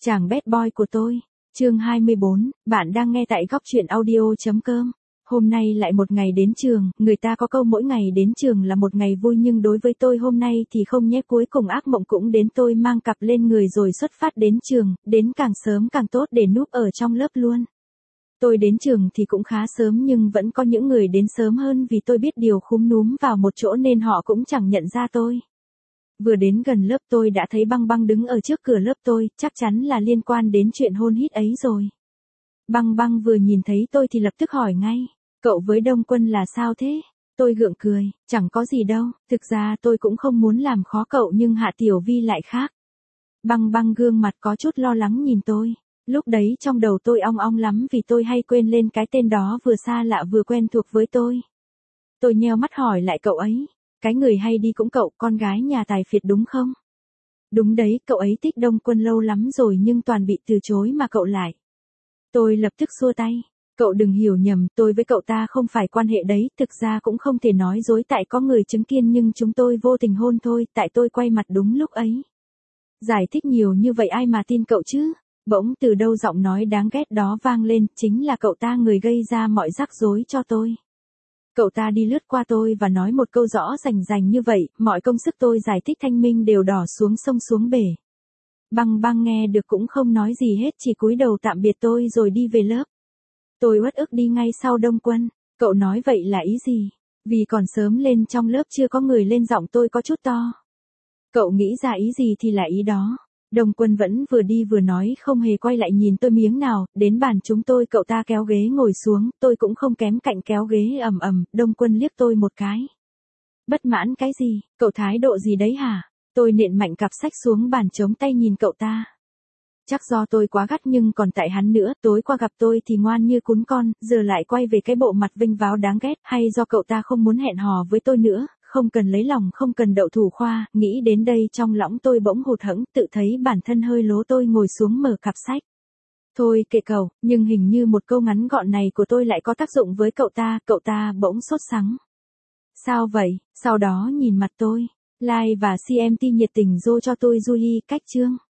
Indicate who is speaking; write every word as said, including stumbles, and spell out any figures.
Speaker 1: Chàng bad boy của tôi, chương hai mươi bốn, bạn đang nghe tại góc truyện audio.com. Hôm nay lại một ngày đến trường, người ta có câu mỗi ngày đến trường là một ngày vui nhưng đối với tôi hôm nay thì không nhé, cuối cùng ác mộng cũng đến, tôi mang cặp lên người rồi xuất phát đến trường, đến càng sớm càng tốt để núp ở trong lớp luôn. Tôi đến trường thì cũng khá sớm nhưng vẫn có những người đến sớm hơn vì tôi biết điều khúm núm vào một chỗ nên họ cũng chẳng nhận ra tôi. Vừa đến gần lớp tôi đã thấy Băng Băng đứng ở trước cửa lớp tôi, chắc chắn là liên quan đến chuyện hôn hít ấy rồi. Băng Băng vừa nhìn thấy tôi thì lập tức hỏi ngay, cậu với Đông Quân là sao thế? Tôi gượng cười, chẳng có gì đâu, thực ra tôi cũng không muốn làm khó cậu nhưng Hạ Tiểu Vi lại khác. Băng Băng gương mặt có chút lo lắng nhìn tôi, lúc đấy trong đầu tôi ong ong lắm vì tôi hay quên lên cái tên đó vừa xa lạ vừa quen thuộc với tôi. Tôi nheo mắt hỏi lại cậu ấy. Cái người hay đi cũng cậu, con gái nhà tài phiệt đúng không? Đúng đấy, cậu ấy thích Đông Quân lâu lắm rồi nhưng toàn bị từ chối mà cậu lại. Tôi lập tức xua tay. Cậu đừng hiểu nhầm, tôi với cậu ta không phải quan hệ đấy, thực ra cũng không thể nói dối tại có người chứng kiến nhưng chúng tôi vô tình hôn thôi, tại tôi quay mặt đúng lúc ấy. Giải thích nhiều như vậy ai mà tin cậu chứ? Bỗng từ đâu giọng nói đáng ghét đó vang lên, chính là cậu ta người gây ra mọi rắc rối cho tôi. Cậu ta đi lướt qua tôi và nói một câu rõ rành rành như vậy, mọi công sức tôi giải thích thanh minh đều đỏ xuống sông xuống bể. Băng Băng nghe được cũng không nói gì hết, chỉ cúi đầu tạm biệt tôi rồi đi về lớp. Tôi uất ức đi ngay sau Đông Quân, cậu nói vậy là ý gì? Vì còn sớm lên trong lớp chưa có người lên, giọng tôi có chút to. Cậu nghĩ ra ý gì thì là ý đó. Đông Quân vẫn vừa đi vừa nói không hề quay lại nhìn tôi miếng nào, đến bàn chúng tôi cậu ta kéo ghế ngồi xuống, tôi cũng không kém cạnh kéo ghế ầm ầm, Đông Quân liếc tôi một cái. Bất mãn cái gì, cậu thái độ gì đấy hả? Tôi nện mạnh cặp sách xuống bàn chống tay nhìn cậu ta. Chắc do tôi quá gắt nhưng còn tại hắn nữa, tối qua gặp tôi thì ngoan như cún con, giờ lại quay về cái bộ mặt vinh váo đáng ghét, hay do cậu ta không muốn hẹn hò với tôi nữa. Không cần lấy lòng, không cần đậu thủ khoa, nghĩ đến đây trong lõng tôi bỗng hụt hẫng, tự thấy bản thân hơi lố, tôi ngồi xuống mở cặp sách. Thôi kệ cậu, nhưng hình như một câu ngắn gọn này của tôi lại có tác dụng với cậu ta, cậu ta bỗng sốt sắng. Sao vậy? Sau đó nhìn mặt tôi, like và xê em tê nhiệt tình dô cho tôi Julie cách chương.